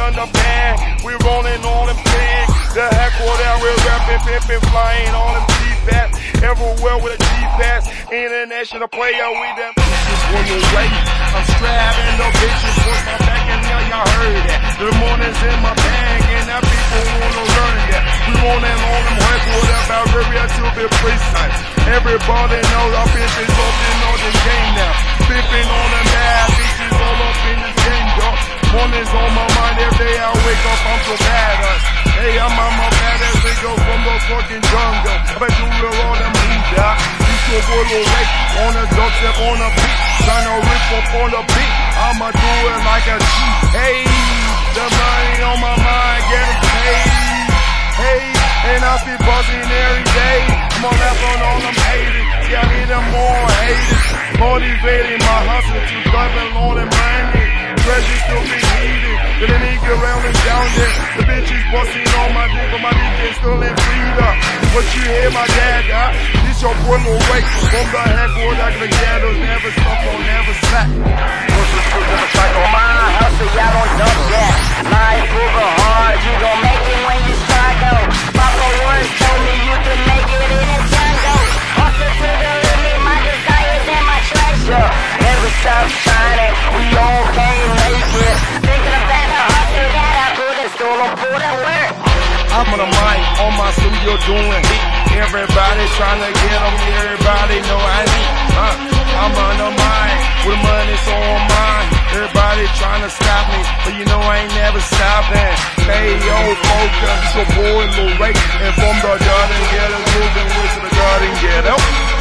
in the bag. We rolling on them pigs. The heck with that, we're rapping, pimping, flying on them G-Pass. Everywhere with a G-Pass. International player, we them bitches on the way. I'm strapping the bitches with my back and now y'all heard that. The morning's in my bag and now people wanna learn that. We rolling on them hardcore about area to be precise. Everybody knows our bitches up in on the game now. Pimping on them bad bitches all up in this game, dog. Morning's on my mind every day I wake up, I'm so badass. Hey, I'm on my badass, they go from the fucking jungle. I bet you will all them moves, yeah. You so boy Lil Ray, on the dog step on the beat. Tryna rip up on the beat, I'ma do it like a G. Hey, the money on my mind, get it paid. Hey, and I be buzzing every day. I'm on that on all them haters, yeah, I need them more haters. Motivating my hustle to driving on them money. Treasures still be needed, then they need get around and down there. The bitches busting on my dick, but my dick is still in freedom. But you hear my dad, this your boy Lil Ray. From the headboard, I can get us, never stop or never slack. On my hustle, y'all don't dump that. Life over hard, you gon' make it when you struggle. Papa once told me you can make it in a jungle. Hustle to the limit, my desires and my treasure. Never stop shining, we all can't make it. Thinking about the hustle that I put in store, I'm put in work. I'm on the mic, on my studio doing heat. Everybody trying to get them, everybody know I need. I'm on the mic, with the money so on mine. Everybody trying to stop me, but you know I ain't never stopping. Hey yo, focus, it's your boy Lil Ray. And from the garden ghetto, moving with the garden ghetto.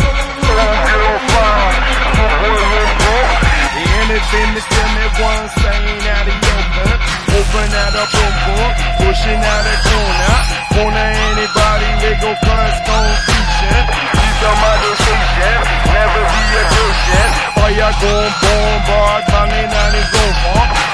Anything to tell me one saying out of your gun. Open out a boom boom, pushing out a tune out. Wanna anybody, they go cuz